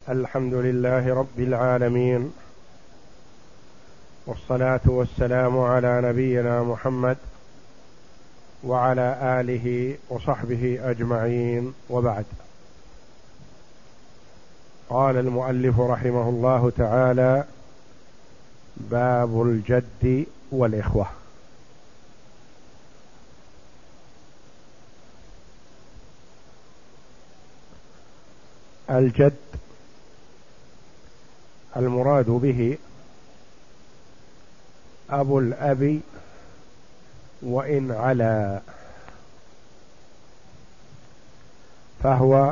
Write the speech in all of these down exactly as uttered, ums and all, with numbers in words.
الحمد لله رب العالمين، والصلاة والسلام على نبينا محمد وعلى آله وصحبه أجمعين، وبعد. قال المؤلف رحمه الله تعالى: باب الجد والإخوة. الجد المراد به أبو الأب وإن علا، فهو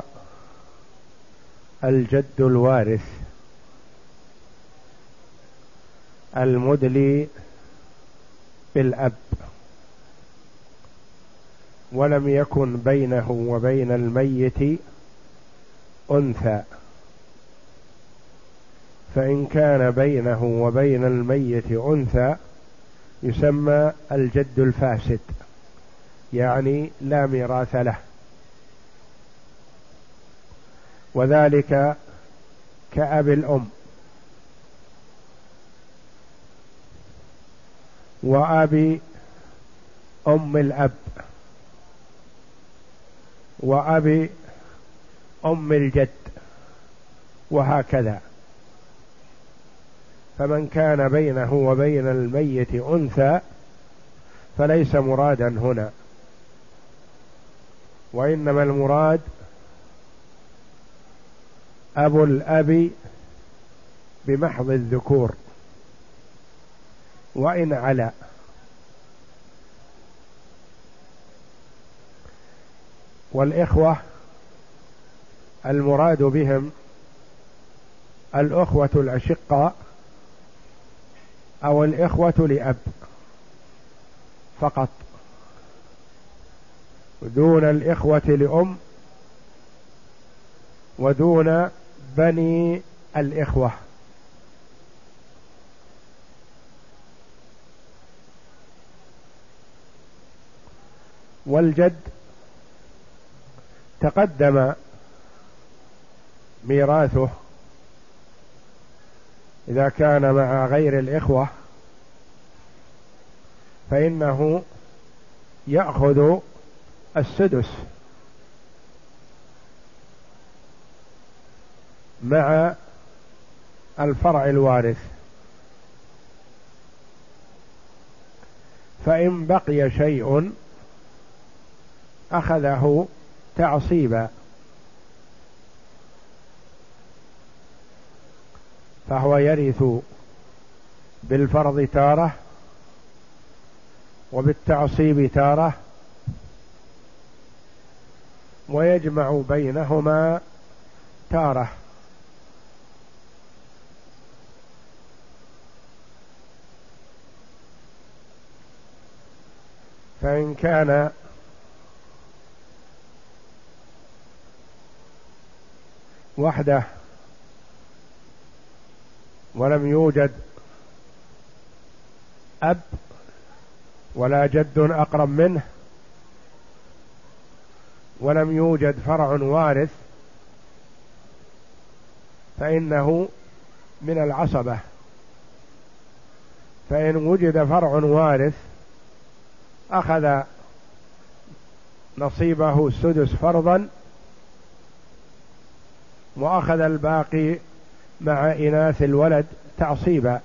الجد الوارث المدلي بالأب، ولم يكن بينه وبين الميت أنثى، فإن كان بينه وبين الميت أنثى يسمى الجد الفاسد، يعني لا ميراث له، وذلك كأب الأم وأبي أم الأب وأبي أم الجد، وهكذا. فمن كان بينه وبين الميت أنثى فليس مرادا هنا، وإنما المراد أبو الأب بمحض الذكور وإن علا. والإخوة المراد بهم الأخوة الأشقاء أو الإخوة لأب فقط، دون الإخوة لأم ودون بني الإخوة. والجد تقدم ميراثه إذا كان مع غير الإخوة، فإنه يأخذ السدس مع الفرع الوارث، فإن بقي شيء أخذه تعصيبا، فهو يرث بالفرض تارة وبالتعصيب تارة، ويجمع بينهما تارة. فإن كان وحده ولم يوجد أب ولا جد أقرب منه ولم يوجد فرع وارث، فإنه من العصبة. فإن وجد فرع وارث أخذ نصيبه السدس فرضا، وأخذ الباقي مع إناث الولد تعصيبا.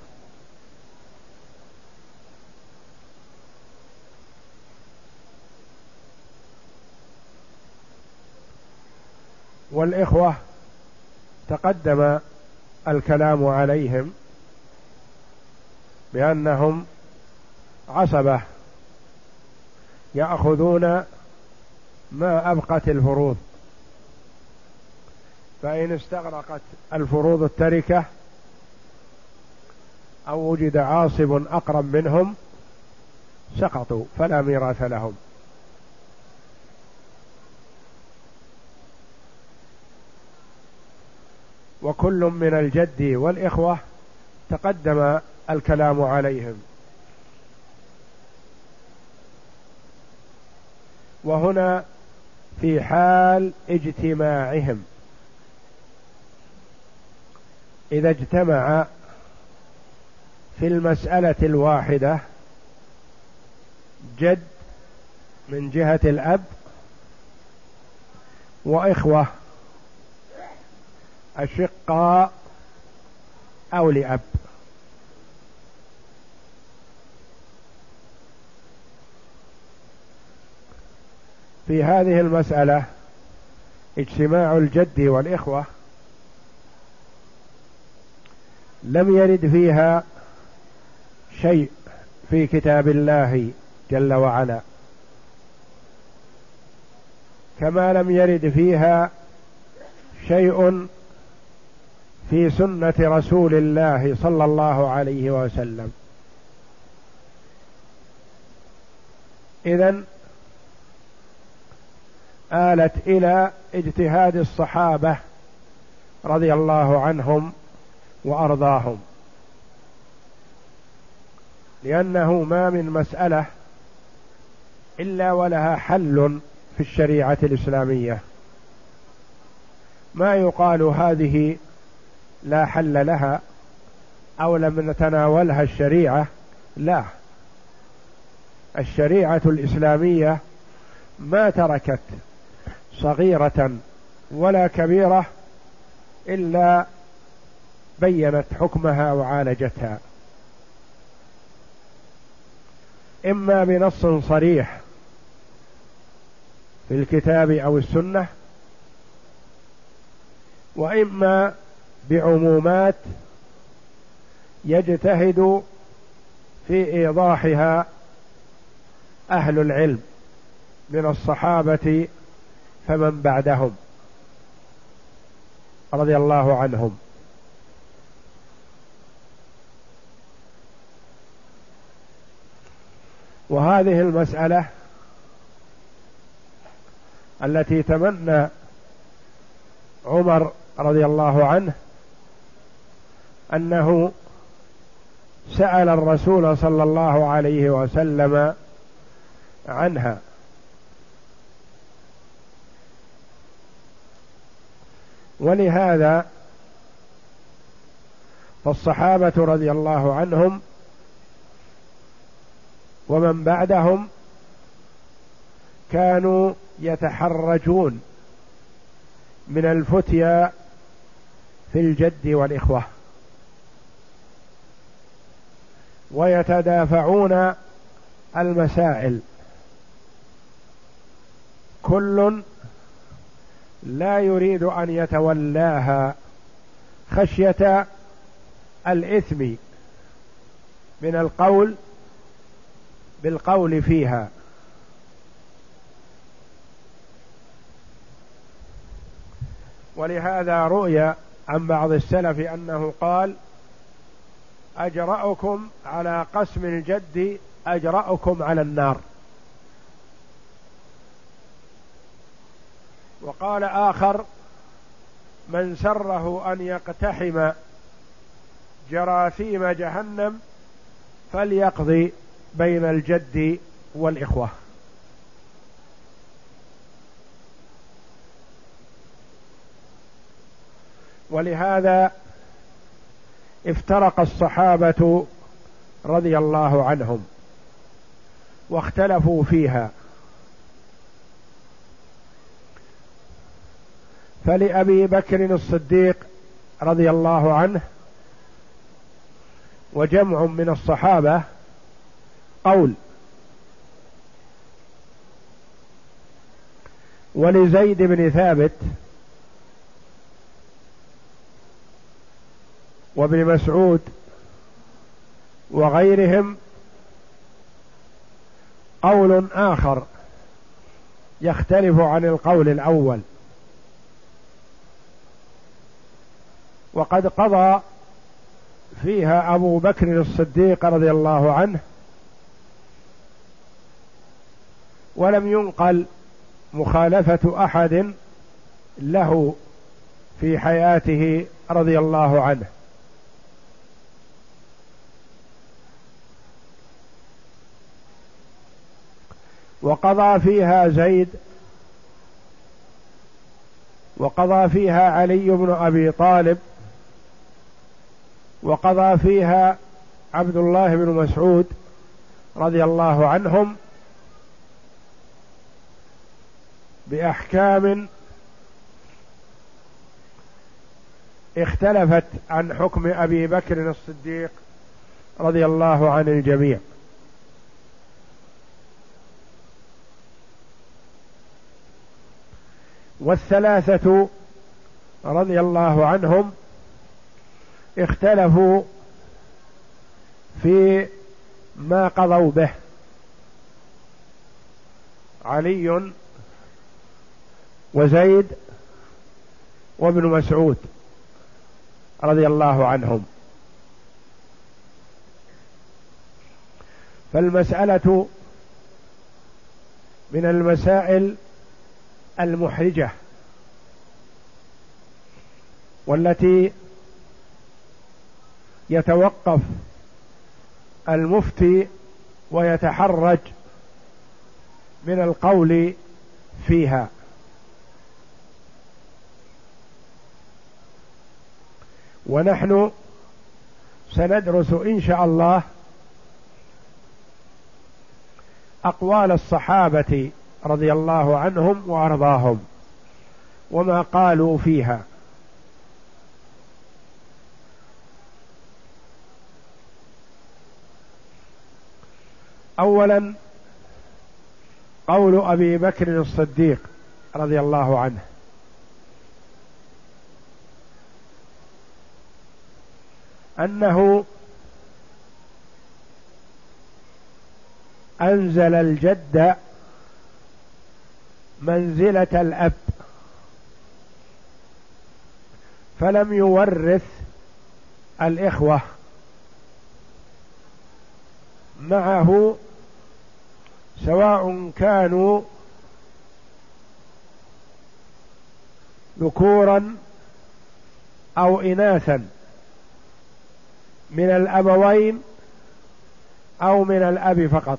والإخوة تقدم الكلام عليهم بأنهم عصبة يأخذون ما أبقت الفروض، فإن استغرقت الفروض التركة أو وجد عاصب أقرب منهم سقطوا فلا ميراث لهم. وكل من الجد والإخوة تقدم الكلام عليهم. وهنا في حال اجتماعهم، إذا اجتمع في المسألة الواحدة جد من جهة الأب وإخوة أشقاء أو لأب، في هذه المسألة اجتماع الجد والإخوة لم يرد فيها شيء في كتاب الله جل وعلا، كما لم يرد فيها شيء في سنة رسول الله صلى الله عليه وسلم. إذن آلت إلى اجتهاد الصحابة رضي الله عنهم وأرضاهم، لأنه ما من مسألة إلا ولها حل في الشريعة الإسلامية، ما يقال هذه لا حل لها أو لم نتناولها الشريعة، لا، الشريعة الإسلامية ما تركت صغيرة ولا كبيرة إلا بينت حكمها وعالجتها، إما بنص صريح في الكتاب أو السنة، وإما بعمومات يجتهد في إيضاحها أهل العلم من الصحابة فمن بعدهم رضي الله عنهم. وهذه المسألة التي تمنى عمر رضي الله عنه أنه سأل الرسول صلى الله عليه وسلم عنها، ولهذا فالصحابة رضي الله عنهم ومن بعدهم كانوا يتحرجون من الفتيا في الجد والإخوة، ويتدافعون المسائل، كل لا يريد أن يتولاها خشية الإثم من القول بالقول فيها. ولهذا رؤي عن بعض السلف أنه قال: أجرأكم على قسم الجد أجرأكم على النار. وقال آخر: من سره أن يقتحم جراثيم جهنم فليقضي بين الجد والإخوة. ولهذا افترق الصحابة رضي الله عنهم واختلفوا فيها، فلأبي بكر الصديق رضي الله عنه وجمع من الصحابة قول، ولزيد بن ثابت وابن مسعود وغيرهم قول آخر يختلف عن القول الأول. وقد قضى فيها أبو بكر الصديق رضي الله عنه، ولم ينقل مخالفة أحد له في حياته رضي الله عنه. وقضى فيها زيد، وقضى فيها علي بن أبي طالب وقضى فيها عبد الله بن مسعود رضي الله عنهم بأحكام اختلفت عن حكم أبي بكر الصديق رضي الله عن الجميع. والثلاثة رضي الله عنهم اختلفوا في ما قضوا به: علي وزيد وابن مسعود رضي الله عنهم. فالمسألة من المسائل المحرجة والتي يتوقف المفتي ويتحرج من القول فيها. ونحن سندرس إن شاء الله أقوال الصحابة رضي الله عنهم وأرضاهم وما قالوا فيها. أولا قول أبي بكر الصديق رضي الله عنه: أنه أنزل الجد منزلة الأب فلم يورث الإخوة معه سواء كانوا ذكورا أو إناثا من الأبوين أو من الأب فقط.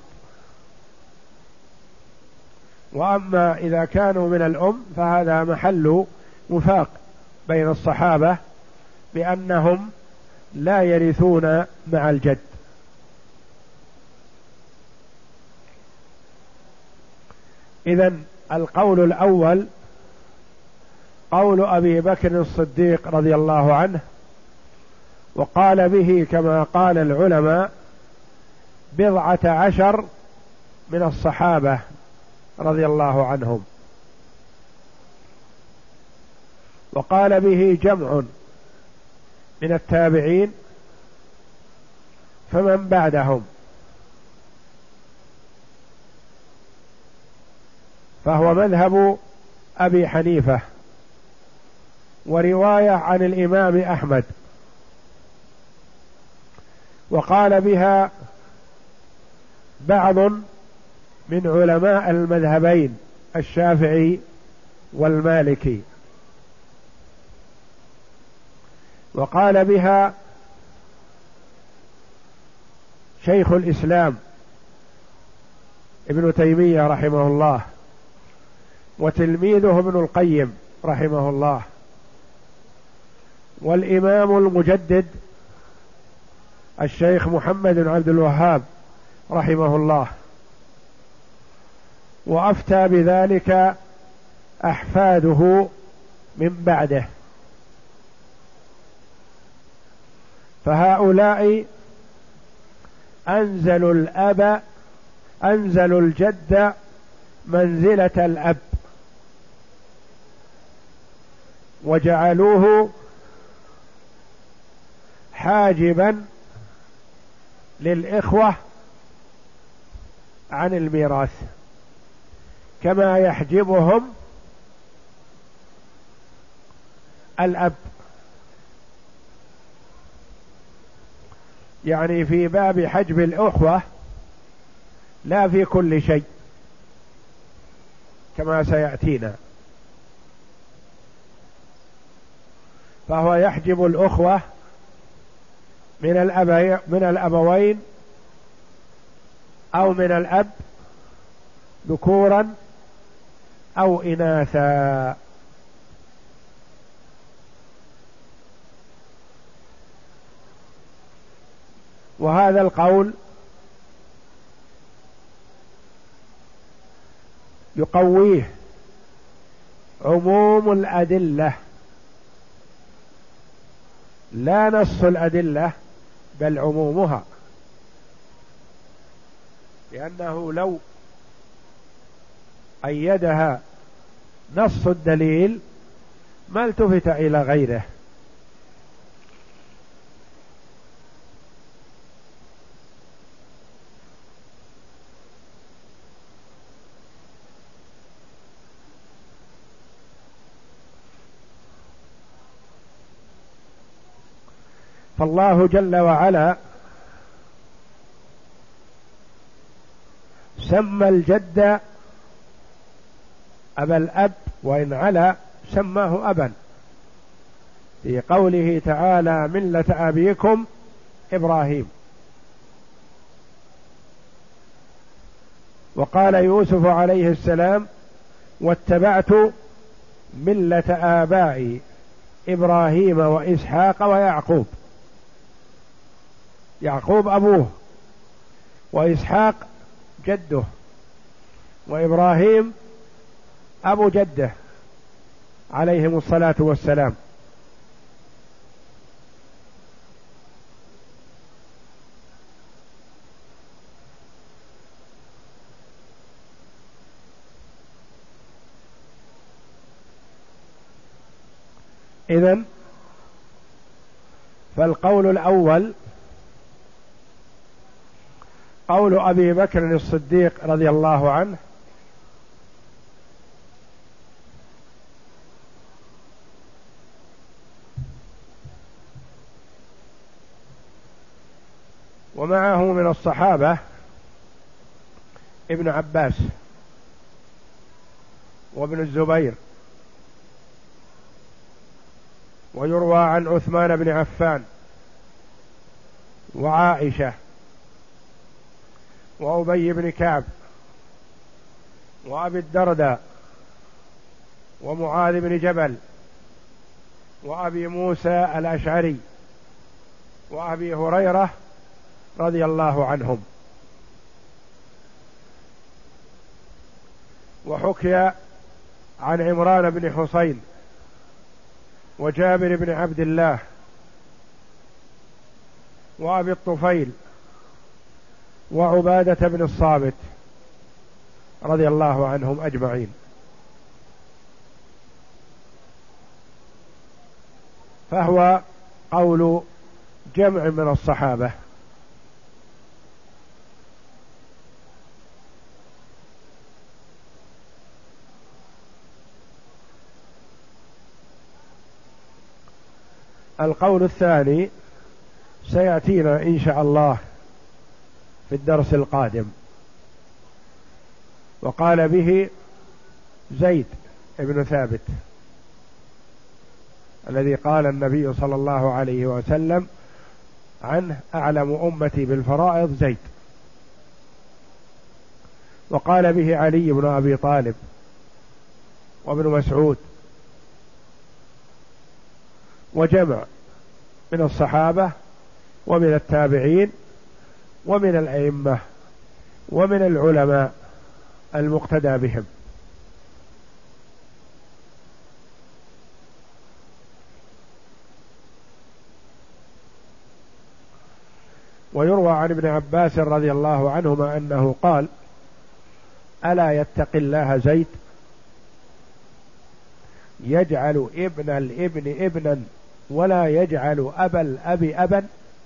وأما إذا كانوا من الأم فهذا محل وفاق بين الصحابة بأنهم لا يرثون مع الجد. إذن القول الأول قول أبي بكر الصديق رضي الله عنه، وقال به كما قال العلماء بضعة عشر من الصحابة رضي الله عنهم، وقال به جمع من التابعين فمن بعدهم، فهو مذهب أبي حنيفة ورواية عن الإمام أحمد، وقال بها بعض من علماء المذهبين الشافعي والمالكي، وقال بها شيخ الإسلام ابن تيمية رحمه الله وتلميذه ابن القيم رحمه الله والإمام المجدد الشيخ محمد بن عبد الوهاب رحمه الله، وأفتى بذلك أحفاده من بعده. فهؤلاء أنزلوا الأب أنزلوا الجد منزلة الأب وجعلوه حاجبا للإخوة عن الميراث كما يحجبهم الأب، يعني في باب حجب الأخوة لا في كل شيء كما سيأتينا. فهو يحجب الأخوة من الأبي من الأبوين أو من الأب ذكورا أو إناثا. وهذا القول يقويه عموم الأدلة لا نص الأدلة بل عمومها، لأنه لو أيدها نص الدليل ما التفت إلى غيره. فالله جل وعلا سمى الجد أبا الأب، وإن علا سماه أبا في قوله تعالى ملة أبيكم إبراهيم. وقال يوسف عليه السلام واتبعت ملة آبائي إبراهيم وإسحاق ويعقوب. يعقوب أبوه، وإسحاق جده، وإبراهيم أبو جده عليهم الصلاة والسلام. إذن فالقول الأول قول أبي بكر الصديق رضي الله عنه ومعه من الصحابة ابن عباس وابن الزبير، ويروى عن عثمان بن عفان وعائشة وأبي بن كعب وأبي الدرداء ومعاذ بن جبل وأبي موسى الأشعري وأبي هريرة رضي الله عنهم. وحكي عن عمران بن حسين وجابر بن عبد الله وأبي الطفيل وعبادة بن الصامت رضي الله عنهم أجمعين. فهو قول جمع من الصحابة. القول الثاني سيأتينا إن شاء الله في الدرس القادم. وقال به زيد بن ثابت الذي قال النبي صلى الله عليه وسلم عنه أعلم أمتي بالفرائض زيد. وقال به علي بن أبي طالب وابن مسعود وجمع من الصحابة ومن التابعين ومن الأئمة ومن العلماء المقتدى بهم. ويروى عن ابن عباس رضي الله عنهما أنه قال ألا يتق الله زيد يجعل ابن الابن ابنا ولا يجعل أبا الأب أبا.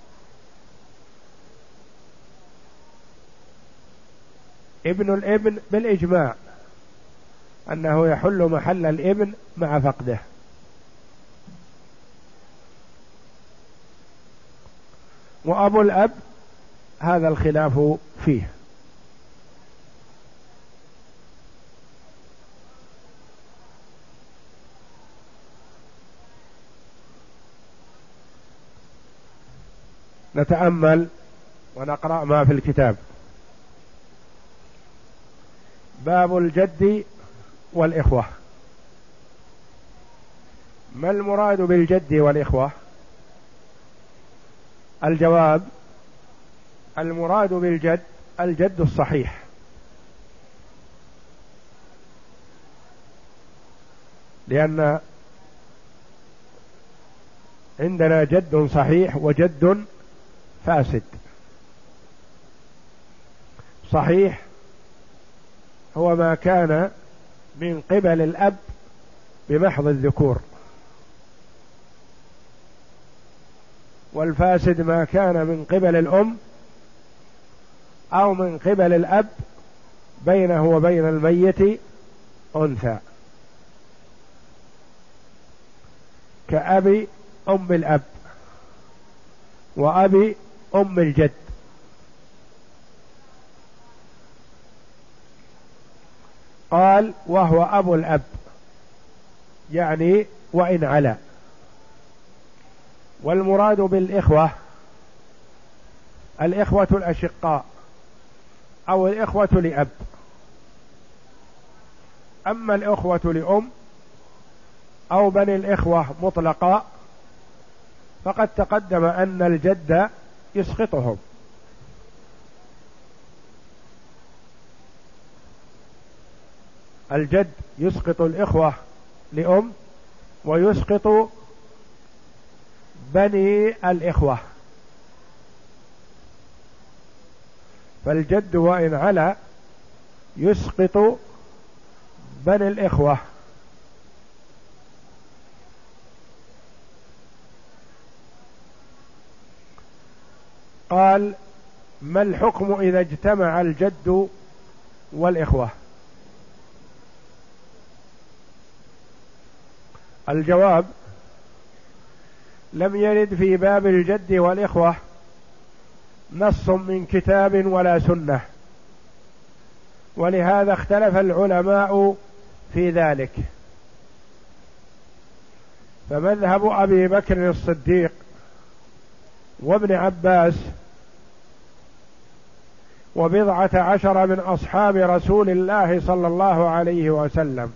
ابن الابن بالإجماع أنه يحل محل الابن مع فقده، وأبو الأب هذا الخلاف فيه. نتأمل ونقرأ ما في الكتاب. باب الجد والإخوة. ما المراد بالجد والإخوة؟ الجواب المراد بالجد الجد الصحيح، لأن عندنا جد صحيح وجد فاسد. صحيح هو ما كان من قبل الأب بمحض الذكور، والفاسد ما كان من قبل الأم أو من قبل الأب بينه وبين الميت أنثى، كأبي أم الأب وأبي أم الجد. قال وهو أبو الأب، يعني وإن علا. والمراد بالإخوة الإخوة الأشقاء أو الإخوة لأب. أما الإخوة لأم أو بني الإخوة مطلقا فقد تقدم أن الجد يسقطهم، الجد يسقط الإخوة لأم ويسقط بني الإخوة، فالجد وإن علا يسقط بني الإخوة. قال ما الحكم إذا اجتمع الجد والإخوة؟ الجواب لم يرد في باب الجد والإخوة نص من كتاب ولا سنة، ولهذا اختلف العلماء في ذلك. فمذهب أبي بكر الصديق وابن عباس وبضعة عشر من أصحاب رسول الله صلى الله عليه وسلم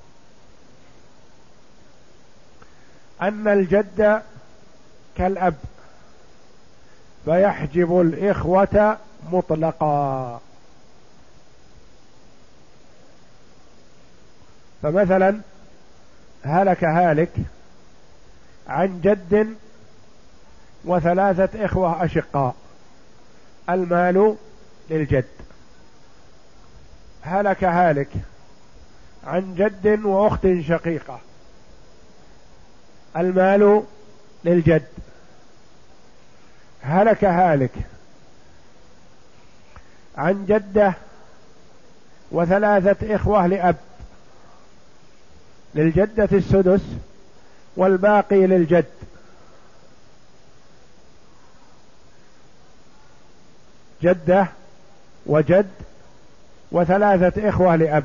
أن الجد كالأب فيحجب الإخوة مطلقا. فمثلا هلك هالك عن جد وثلاثة إخوة أشقاء، المال للجد. هلك هالك عن جد وأخت شقيقة، المال للجد. هلك هالك عن جدة وثلاثة إخوة لأب، للجدة السدس والباقي للجد. جدة وجد وثلاثة إخوة لأب،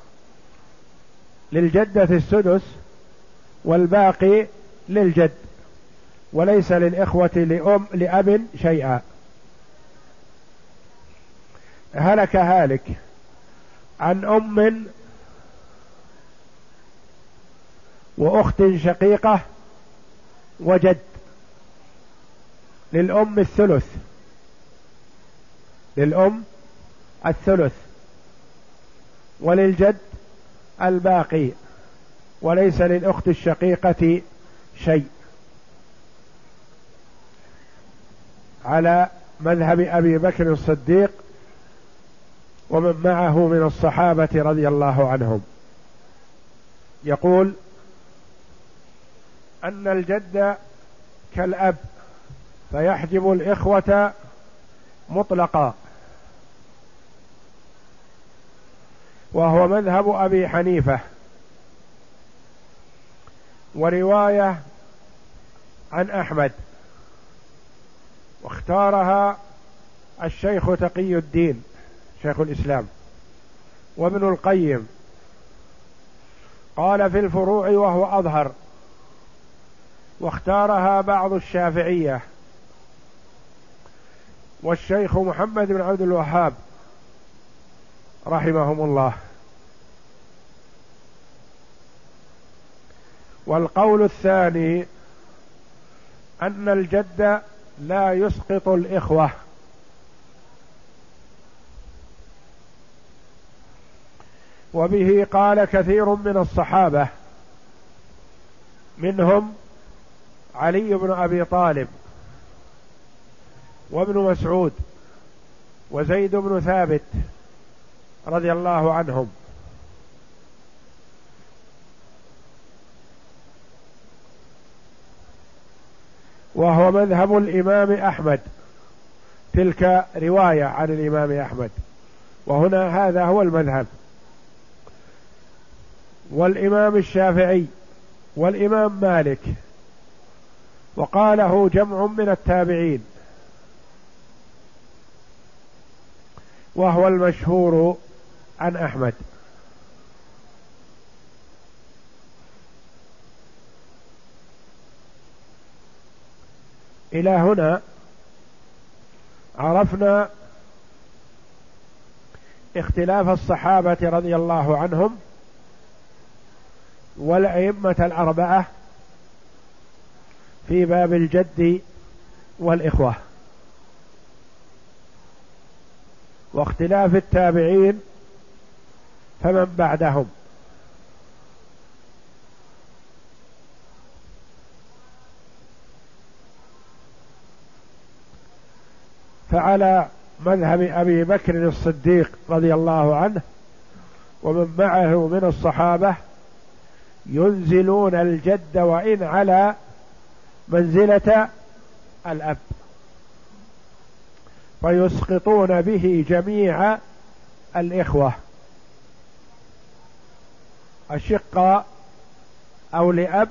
للجدة السدس والباقي للجد، وليس للإخوة لأم لأب شيئا. هلك هالك عن أم وأخت شقيقة وجد، للأم الثلث، للأم الثلث وللجد الباقي، وليس للأخت الشقيقة شيء، على مذهب أبي بكر الصديق ومن معه من الصحابة رضي الله عنهم. يقول أن الجد كالأب فيحجب الإخوة مطلقا، وهو مذهب أبي حنيفة، ورواية عن أحمد، واختارها الشيخ تقي الدين شيخ الإسلام وابن القيم، قال في الفروع وهو أظهر، واختارها بعض الشافعية والشيخ محمد بن عبد الوهاب رحمهم الله. والقول الثاني أن الجد لا يسقط الإخوة، وبه قال كثير من الصحابة، منهم علي بن أبي طالب وابن مسعود وزيد بن ثابت رضي الله عنهم. وهو مذهب الإمام أحمد، تلك رواية عن الإمام أحمد، وهنا هذا هو المذهب. والإمام الشافعي والإمام مالك، وقاله جمع من التابعين، وهو المشهور عن أحمد. إلى هنا عرفنا اختلاف الصحابة رضي الله عنهم والأئمة الأربعة في باب الجد والإخوة، واختلاف التابعين فمن بعدهم. فعلى مذهب أبي بكر الصديق رضي الله عنه ومن معه من الصحابة ينزلون الجد وإن على منزلة الأب، فيسقطون به جميع الإخوة أشقاء أو لأب،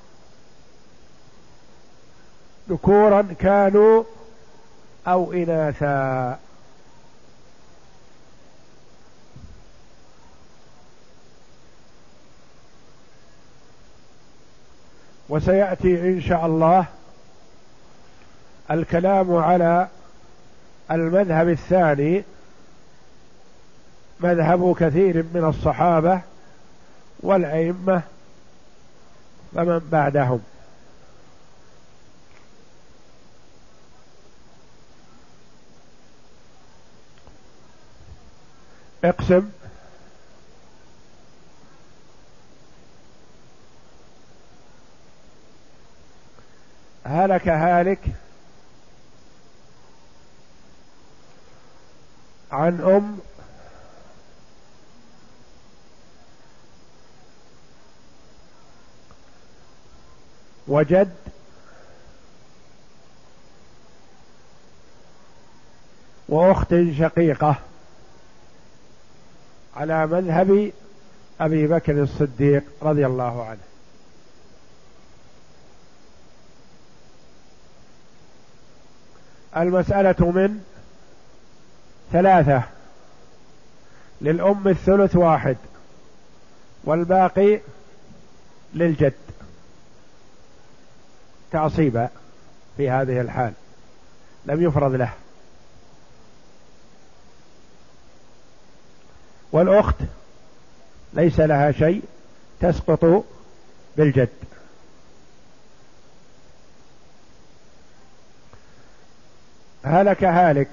ذكورا كانوا أو إناثا. وسيأتي إن شاء الله الكلام على المذهب الثاني، مذهب كثير من الصحابة والأئمة ومن بعدهم. اقسم. هلك هالك عن أم وجد وأخت شقيقة، على مذهب أبي بكر الصديق رضي الله عنه. المسألة من ثلاثة، للأم الثلث واحد والباقي للجد تعصيبا، في هذه الحال لم يفرض له. والأخت ليس لها شيء، تسقط بالجد. هلك هالك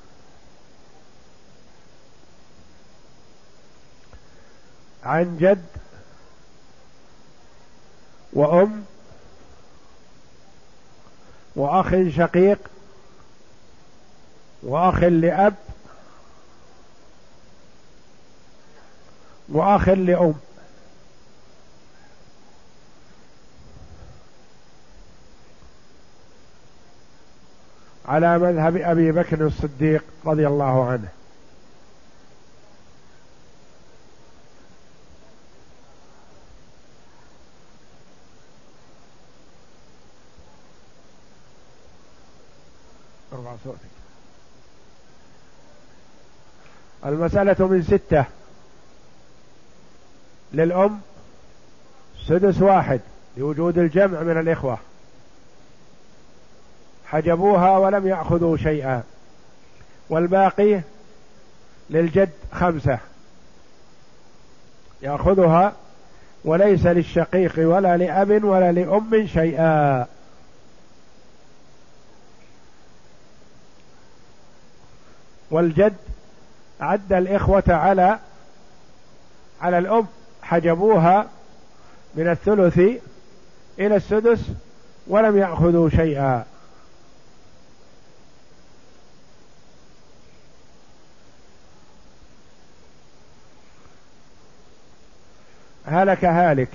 عن جد وأم وأخ شقيق وأخ لأب وأخ لأم. على مذهب أبي بكر الصديق رضي الله عنه. المسألة من ستة، للأم سدس واحد لوجود الجمع من الإخوة، حجبوها ولم يأخذوا شيئا، والباقي للجد خمسة يأخذها، وليس للشقيق ولا لأب ولا لأم شيئا. والجد عد الإخوة على على الأم حجبوها من الثلث إلى السدس ولم يأخذوا شيئا. هلك هالك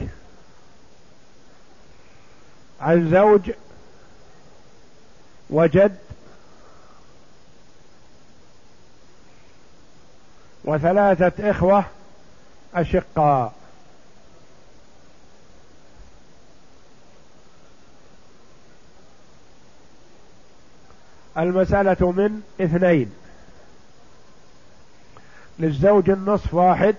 عن زوج وجد وثلاثة إخوة أشقاء. المسألة من اثنين، للزوج النصف واحد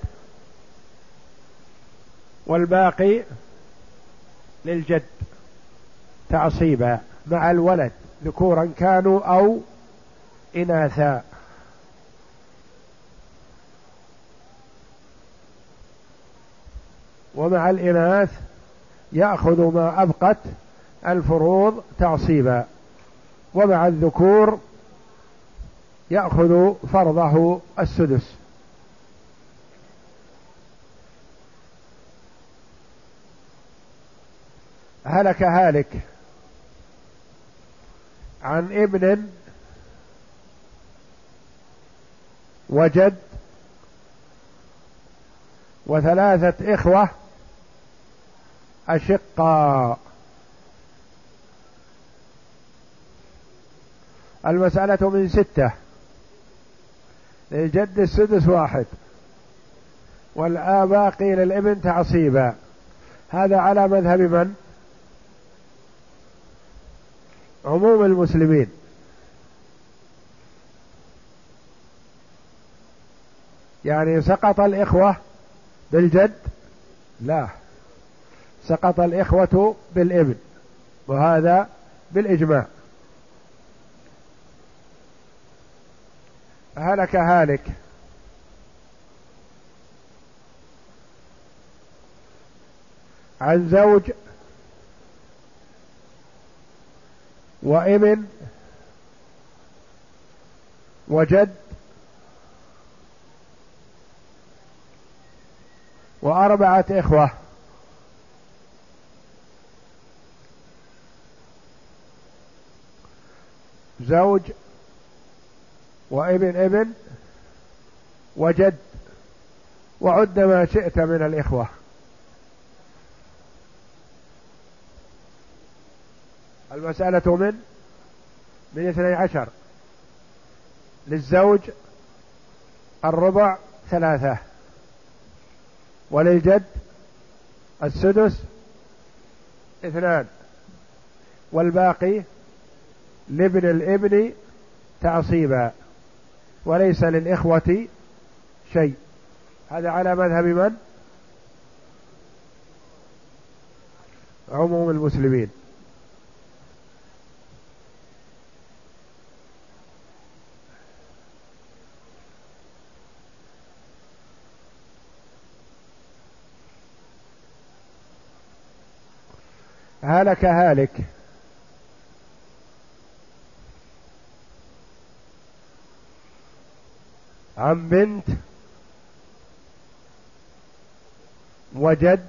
والباقي للجد تعصيبا مع الولد ذكورا كانوا أو إناثا. ومع الإناث يأخذ ما أبقت الفروض تعصيبا، ومع الذكور يأخذ فرضه السدس. هلك هالك عن ابن وجد وثلاثة إخوة أشقاء. المسألة من ستة، للجد السدس واحد والآباقي للابن تعصيبا. هذا على مذهب من؟ عموم المسلمين. يعني سقط الإخوة بالجد؟ لا، سقط الإخوة بالابن، وهذا بالإجماع. هلك هالك عن زوج وابن وجد وأربعة إخوة. زوج وابن ابن وجد وعد ما شئت من الإخوة. المسألة من من اثني عشر، للزوج الربع ثلاثة وللجد السدس اثنان والباقي لابن الابن تعصيبا، وليس للإخوة شيء. هذا على مذهب من؟ عموم المسلمين. هلك هالك عن بنت وجد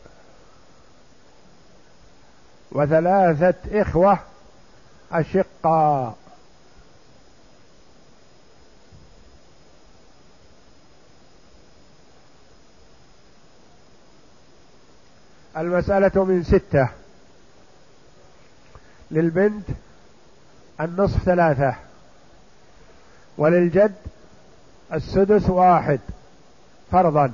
وثلاثة إخوة أشقاء. المسألة من ستة، للبنت النصف ثلاثة وللجد السدس واحد فرضا،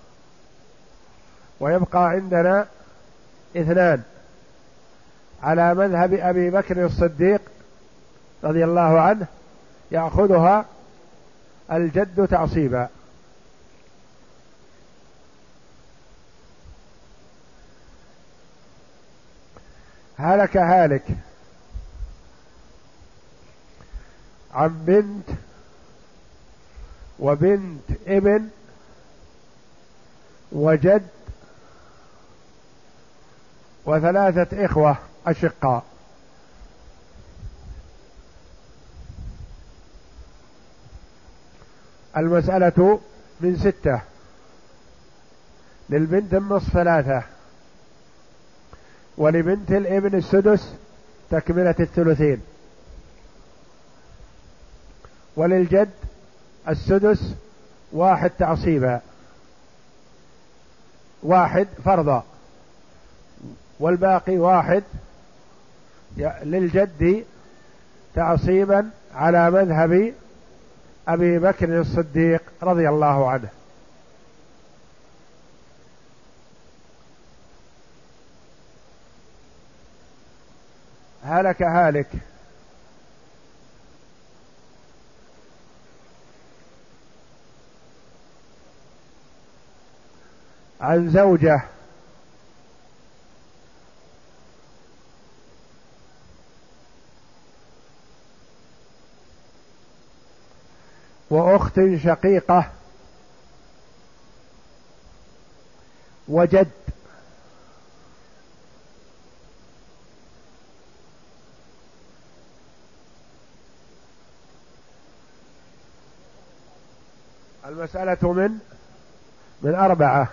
ويبقى عندنا اثنان على مذهب أبي بكر الصديق رضي الله عنه، يأخذها الجد تعصيبا. هلك هالك عن بنت وبنت ابن وجد وثلاثة إخوة أشقاء. المسألة من ستة، للبنت النصف ثلاثة، ولبنت الابن السدس تكملة الثلثين، وللجد السدس واحد تعصيبا، واحد فرضا، والباقي واحد للجد تعصيبا على مذهب أبي بكر الصديق رضي الله عنه. هلك هالك عن زوجة وأخت شقيقة وجد. المسألة من من أربعة.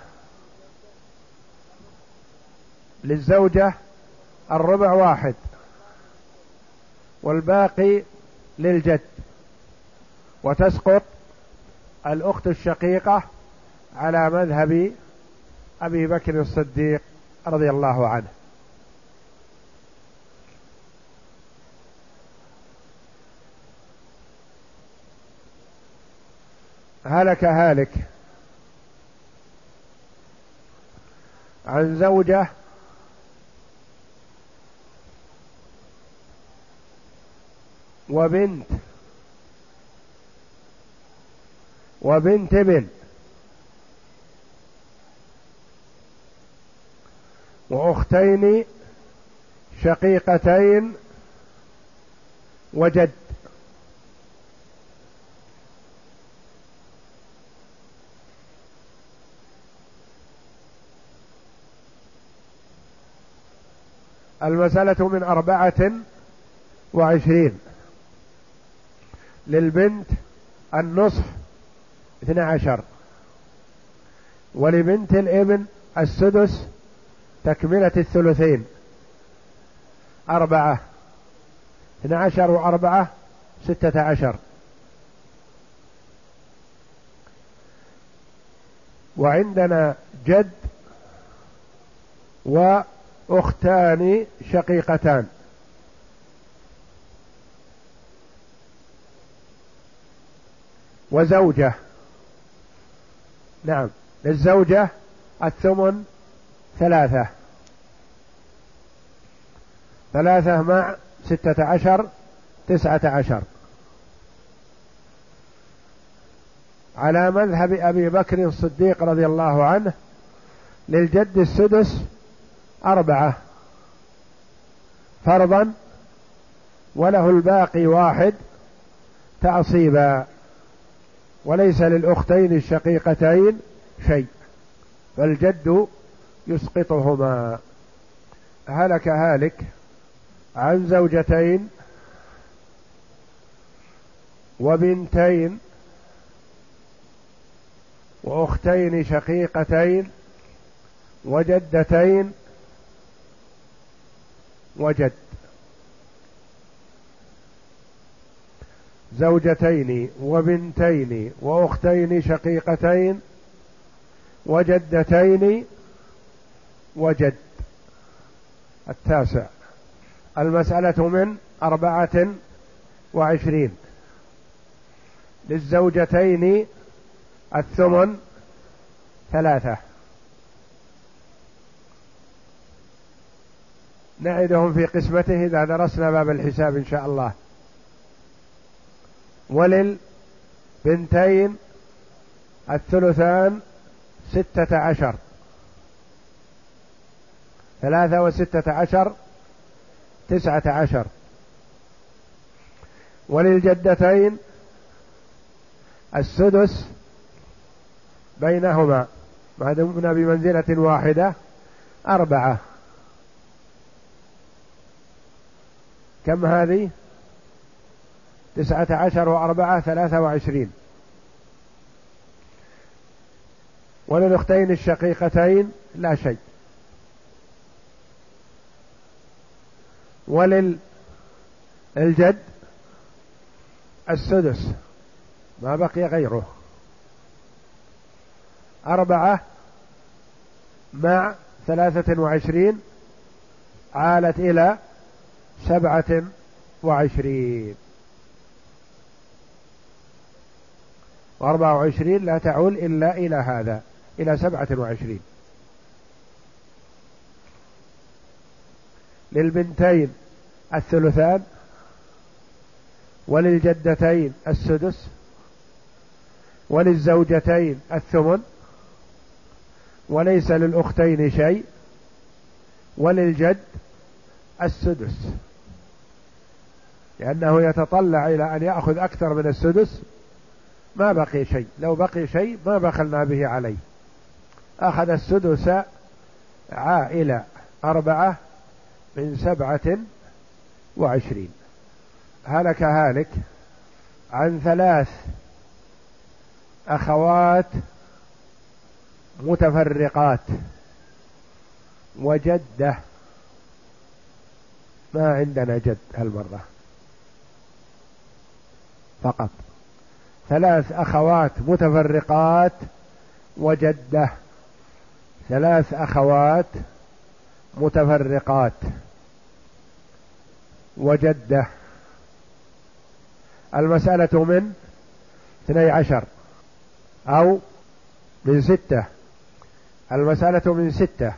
للزوجة الربع واحد، والباقي للجد، وتسقط الأخت الشقيقة على مذهب أبي بكر الصديق رضي الله عنه. هلك هالك عن زوجة وبنت وبنت ابن وأختين شقيقتين وجد. المسألة من أربعة وعشرين. للبنت النصف اثنى عشر، ولبنت الابن السدس تكملة الثلثين أربعة، اثنى عشر وأربعة ستة عشر. وعندنا جد وأختان شقيقتان، وزوجة. نعم، للزوجة الثمن ثلاثة، ثلاثة مع ستة عشر تسعة عشر، على مذهب أبي بكر الصديق رضي الله عنه. للجد السدس أربعة فرضا، وله الباقي واحد تعصيبا، وليس للأختين الشقيقتين شيء، فالجد يسقطهما. هلك هالك عن زوجتين وبنتين وأختين شقيقتين وجدتين وجد. زوجتين وبنتين وأختين شقيقتين وجدتين وجد. التاسع. المسألة من أربعة وعشرين. للزوجتين الثمن ثلاثة، نعدهم في قسمته إذا درسنا باب الحساب إن شاء الله. وللبنتين الثلثان ستة عشر، ثلاثة وستة عشر تسعة عشر. وللجدتين السدس بينهما ما دمنا بمنزلة واحدة أربعة. كم هذه؟ تسعة عشر وأربعة ثلاثة وعشرين. وللأختين الشقيقتين لا شيء. وللجد السدس ما بقي غيره. أربعة مع ثلاثة وعشرين عالت إلى سبعة وعشرين، وأربعة وعشرين لا تعول إلا إلى هذا، إلى سبعة وعشرين. للبنتين الثلثان، وللجدتين السدس، وللزوجتين الثمن، وليس للأختين شيء، وللجد السدس، لأنه يتطلع إلى أن يأخذ أكثر من السدس. ما بقي شيء، لو بقي شيء ما بخلنا به عليه. أخذ السدس عائلة أربعة من سبعة وعشرين. هلك هالك عن ثلاث أخوات متفرقات وجدة. ما عندنا جد هالمرة، فقط ثلاث أخوات متفرقات وجدة. ثلاث أخوات متفرقات وجدة. المسألة من اثني عشر أو من ستة. المسألة من ستة.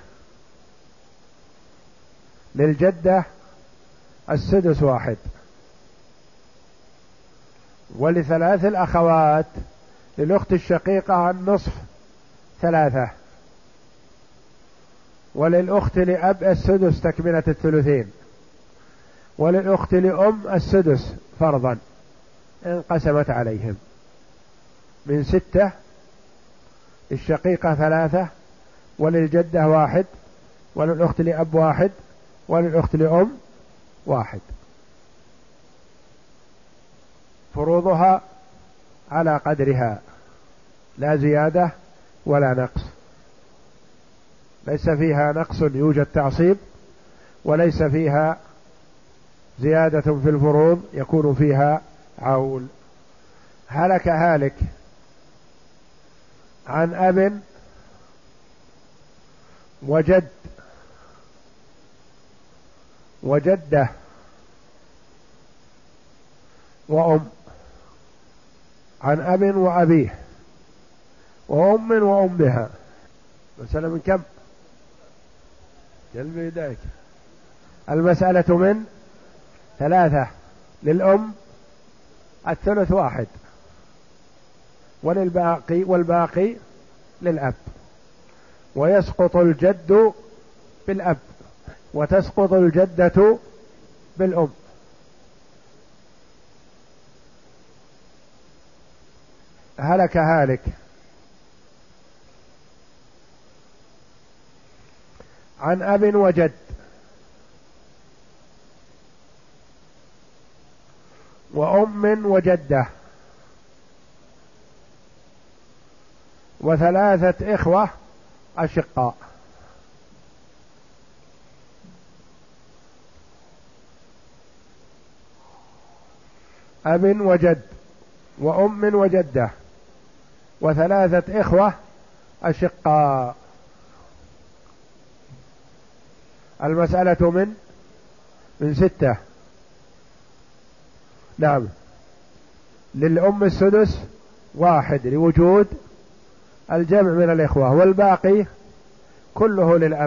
للجدة السدس واحد، ولثلاث الأخوات للأخت الشقيقة النصف ثلاثة، وللأخت لأب السدس تكملة الثلثين، وللأخت لأم السدس فرضا انقسمت عليهم. من ستة الشقيقة ثلاثة، وللجدة واحد، وللأخت لأب واحد، وللأخت لأم واحد. فروضها على قدرها، لا زيادة ولا نقص. ليس فيها نقص يوجد تعصيب، وليس فيها زيادة في الفروض يكون فيها عول. هلك هالك عن أب وجد وجدة وأم، عن أب وأبيه وأم وأمها. مسألة من كم؟ جلب يديك. المسألة من ثلاثة. للأم الثلث واحد، وللباقي والباقي للأب. ويسقط الجد بالأب، وتسقط الجدة بالأم. هلك هالك عن أب وجد وأم وجدة وثلاثة إخوة أشقاء. أب وجد وأم وجدة وثلاثة إخوة أشقاء. المسألة من من ستة. نعم. للأم السدس واحد لوجود الجمع من الإخوة، والباقي كله للأب،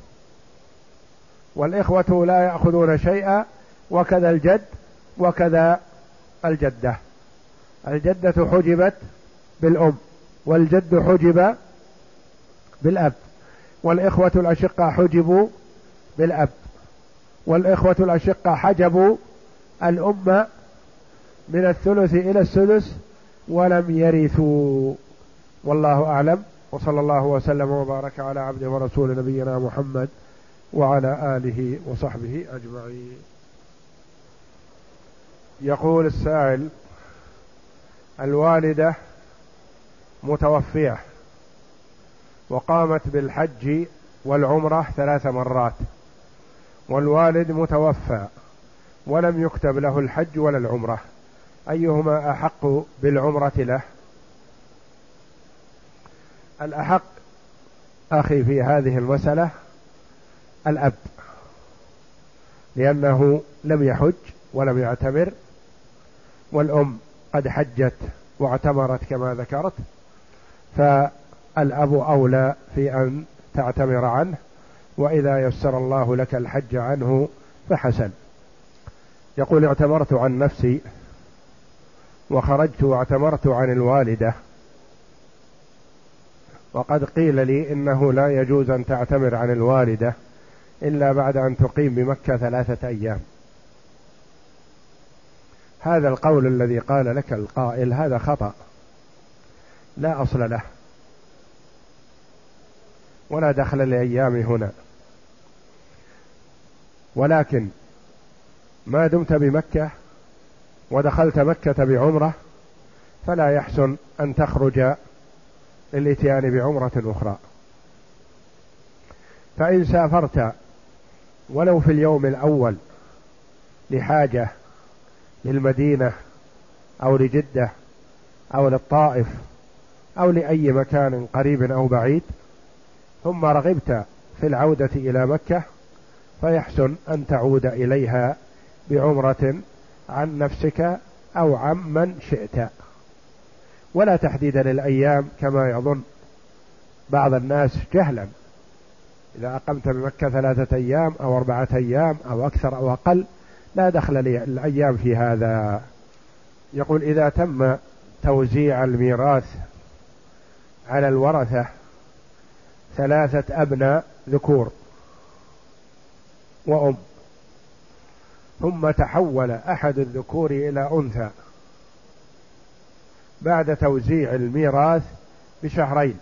والإخوة لا يأخذون شيئا، وكذا الجد وكذا الجدة. الجدة حجبت بالأم، والجد حجب بالأب، والإخوة الأشقاء حجبوا بالأب، والإخوة الأشقاء حجبوا الأم من الثلث إلى السدس ولم يرثوا. والله أعلم، وصلى الله وسلم وبارك على عبده ورسول نبينا محمد وعلى آله وصحبه أجمعين. يقول السائل: الوالدة متوفية وقامت بالحج والعمرة ثلاث مرات، والوالد متوفى ولم يكتب له الحج ولا العمرة، أيهما أحق بالعمرة له؟ الأحق أخي في هذه المسألة الأب، لأنه لم يحج ولم يعتمر، والأم قد حجت واعتمرت كما ذكرت، فالأب أولى في أن تعتمر عنه، وإذا يسر الله لك الحج عنه فحسن. يقول: اعتمرت عن نفسي وخرجت واعتمرت عن الوالدة، وقد قيل لي إنه لا يجوز أن تعتمر عن الوالدة إلا بعد أن تقيم بمكة ثلاثة أيام. هذا القول الذي قال لك القائل هذا خطأ لا أصل له ولا دخل لأيام هنا، ولكن ما دمت بمكة ودخلت مكة بعمرة فلا يحسن أن تخرج للإتيان بعمرة أخرى. فإن سافرت ولو في اليوم الأول لحاجة للمدينة أو لجدة أو للطائف أو لأي مكان قريب أو بعيد، ثم رغبت في العودة إلى مكة، فيحسن أن تعود إليها بعمرة عن نفسك أو عن من شئت، ولا تحديد للأيام كما يظن بعض الناس جهلا. إذا أقمت بمكة ثلاثة أيام أو أربعة أيام أو أكثر أو أقل لا دخل للأيام في هذا. يقول: إذا تم توزيع الميراث على الورثة ثلاثة أبناء ذكور وأم، ثم تحول أحد الذكور إلى أنثى بعد توزيع الميراث بشهرين،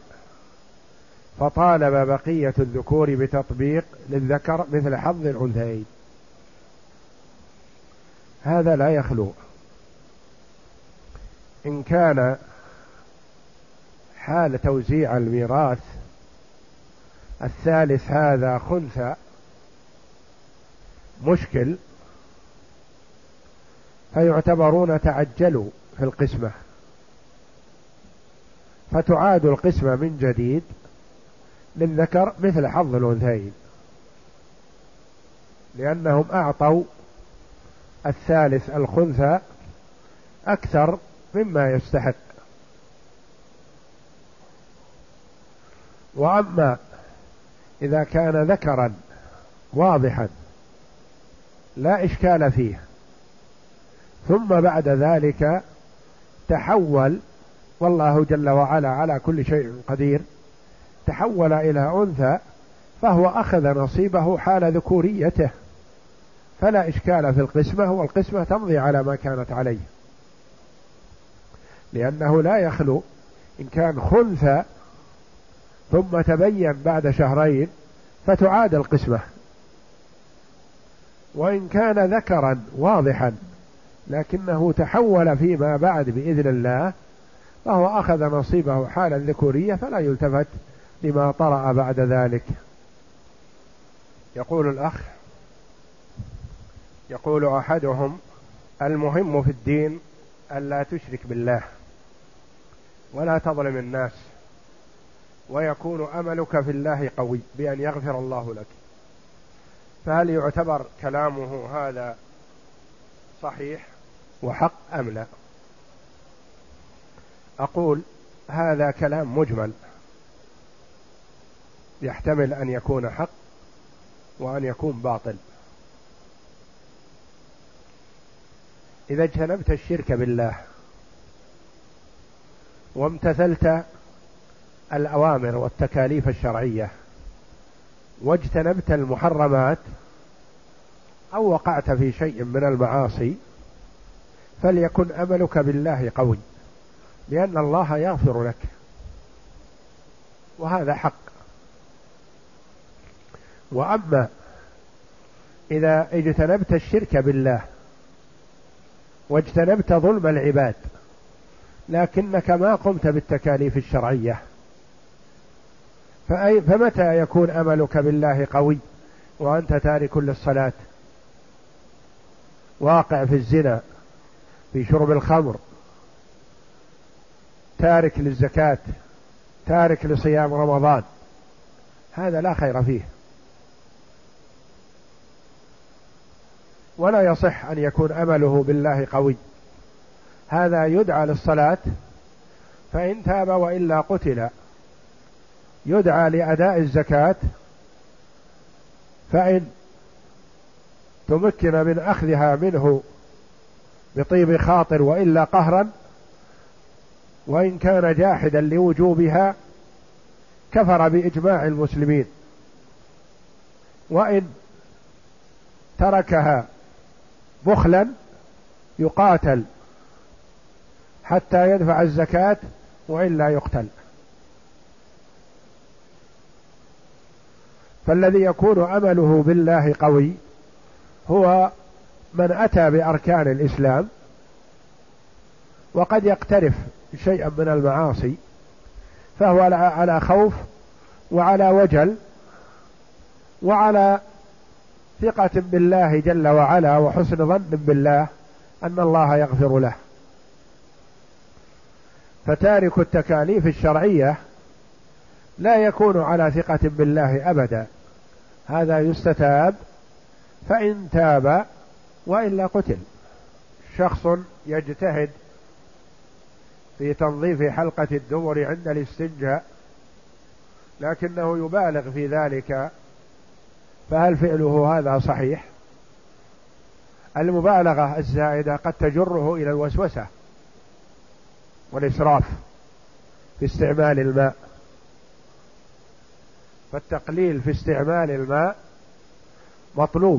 فطالب بقية الذكور بتطبيق للذكر مثل حظ الأنثيين، هذا لا يخلو. إن كان حال توزيع الميراث الثالث هذا خنثى مشكل، فيعتبرون تعجلوا في القسمة، فتعاد القسمة من جديد للذكر مثل حظ الأنثيين، لأنهم أعطوا الثالث الخنثى أكثر مما يستحق. وأما إذا كان ذكرا واضحا لا إشكال فيه، ثم بعد ذلك تحول، والله جل وعلا على كل شيء قدير، تحول إلى أنثى، فهو أخذ نصيبه حال ذكوريته، فلا إشكال في القسمة، والقسمة تمضي على ما كانت عليه، لأنه لا يخلو إن كان خنثى ثم تبين بعد شهرين فتعاد القسمة، وإن كان ذكرا واضحا لكنه تحول فيما بعد بإذن الله فهو أخذ نصيبه حال الذكورية، فلا يلتفت لما طرأ بعد ذلك. يقول الأخ: يقول أحدهم: المهم في الدين ألا تشرك بالله ولا تظلم الناس، ويكون أملك في الله قوي بأن يغفر الله لك، فهل يعتبر كلامه هذا صحيح وحق أم لا؟ أقول: هذا كلام مجمل يحتمل أن يكون حق وأن يكون باطل. إذا اجتنبت الشرك بالله وامتثلت الأوامر والتكاليف الشرعية واجتنبت المحرمات أو وقعت في شيء من المعاصي، فليكن أملك بالله قوي، لأن الله يغفر لك، وهذا حق. وأما إذا اجتنبت الشرك بالله واجتنبت ظلم العباد لكنك ما قمت بالتكاليف الشرعية فأي فمتى يكون أملك بالله قوي وأنت تارك للصلاة، واقع في الزنا، في شرب الخمر، تارك للزكاة، تارك لصيام رمضان؟ هذا لا خير فيه، ولا يصح أن يكون أمله بالله قوي. هذا يدعى للصلاة فإن تاب وإلا قتل، يدعى لأداء الزكاة فإن تمكن من أخذها منه بطيب خاطر وإلا قهرا، وإن كان جاحدا لوجوبها كفر بإجماع المسلمين، وإن تركها بخلا يقاتل حتى يدفع الزكاة وإلا يقتل. فالذي يكون أمله بالله قوي هو من أتى بأركان الإسلام وقد يقترف شيئا من المعاصي، فهو على خوف وعلى وجل وعلى ثقة بالله جل وعلا وحسن ظن بالله أن الله يغفر له. فتارك التكاليف الشرعية لا يكون على ثقة بالله أبدا، هذا يستتاب فإن تاب وإلا قتل. شخص يجتهد في تنظيف حلقة الدبر عند الاستنجاء لكنه يبالغ في ذلك، فهل فعله هذا صحيح؟ المبالغة الزائدة قد تجره إلى الوسوسة والإسراف في استعمال الماء، فالتقليل في استعمال الماء مطلوب،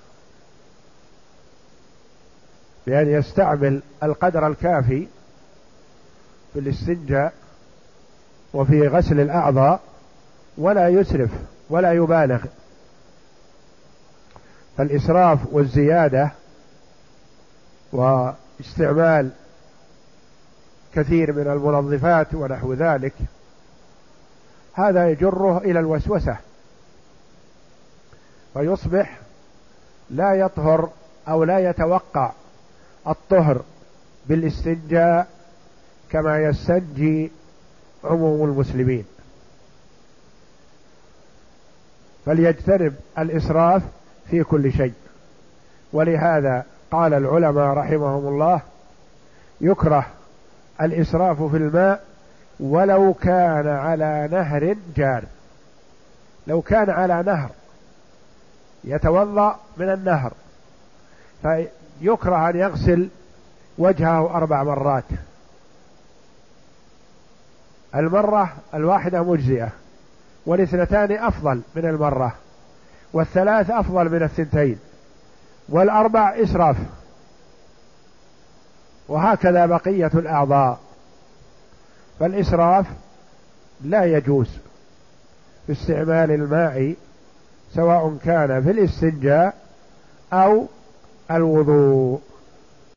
بأن يستعمل القدر الكافي في الاستنجاء وفي غسل الأعضاء ولا يسرف ولا يبالغ. فالإسراف والزيادة واستعمال كثير من المنظفات ونحو ذلك هذا يجره إلى الوسوسة، فيصبح لا يطهر أو لا يتوقع الطهر بالاستنجاء كما يستنجي عموم المسلمين. فليجتنب الإسراف في كل شيء. ولهذا قال العلماء رحمهم الله يكره الإسراف في الماء ولو كان على نهر جار. لو كان على نهر يتوضأ من النهر فيكره أن يغسل وجهه أربع مرات، المرة الواحدة مجزئة، والاثنتان أفضل من المرة، والثلاث أفضل من الثنتين، والأربع إسراف، وهكذا بقية الأعضاء. فالإسراف لا يجوز في استعمال الماء سواء كان في الاستنجاء أو الوضوء.